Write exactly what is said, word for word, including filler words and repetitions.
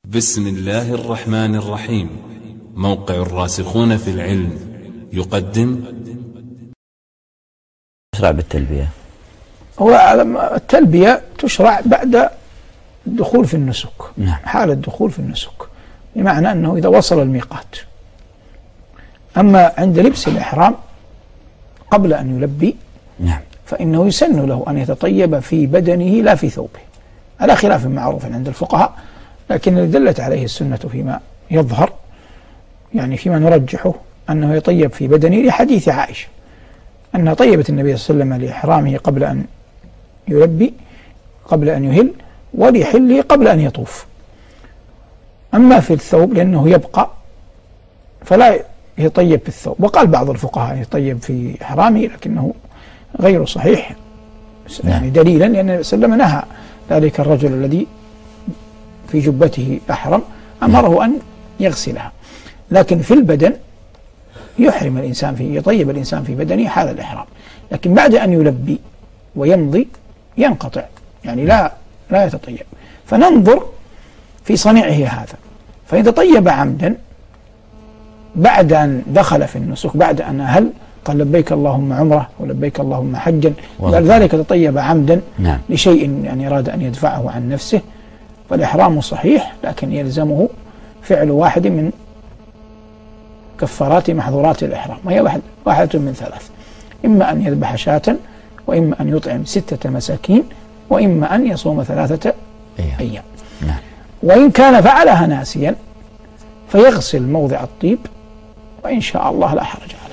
بسم الله الرحمن الرحيم. موقع الراسخون في العلم يقدم. تشرع بالتلبية. هو التلبية تشرع بعد الدخول في النسك. نعم. حال الدخول في النسك، بمعنى أنه إذا وصل الميقات. أما عند لبس الإحرام قبل أن يلبي، نعم، فإنه يسن له أن يتطيب في بدنه لا في ثوبه، على خلاف معروف عند الفقهاء، لكن اللي دلت عليه السنة فيما يظهر، يعني فيما نرجحه، أنه يطيب في بدنه لحديث عائشة أنها طيبت النبي صلى الله عليه وسلم لإحرامه قبل أن يلبي، قبل أن يهل، ولحله قبل أن يطوف. أما في الثوب لأنه يبقى فلا يطيب في الثوب، وقال بعض الفقهاء يطيب في إحرامه، لكنه غير صحيح يعني دليلا لأن النبي صلى الله عليه وسلم نهى ذلك الرجل الذي في جبته أحرم، أمره أن يغسلها. لكن في البدن يحرم الإنسان فيه، يطيب الإنسان في بدنه حال الإحرام، لكن بعد أن يلبي ويمضي ينقطع، يعني لا لا يتطيب. فننظر في صنيعه هذا، فإذا طيب عمدا بعد أن دخل في النسك، بعد أن أهل قال لبيك اللهم عمره ولبيك اللهم حجا، بعد ذلك تطيب عمدا نعم. لشيء يعني أراد أن يدفعه عن نفسه، فالإحرام صحيح، لكن يلزمه فعل واحد من كفارات محظورات الإحرام، وهي واحد واحدة من ثلاث: إما أن يذبح شاة، وإما أن يطعم ستة مساكين، وإما أن يصوم ثلاثة أيام, أيام. نعم. وإن كان فعلها ناسيا فيغسل موضع الطيب، وإن شاء الله لا حرج عليه.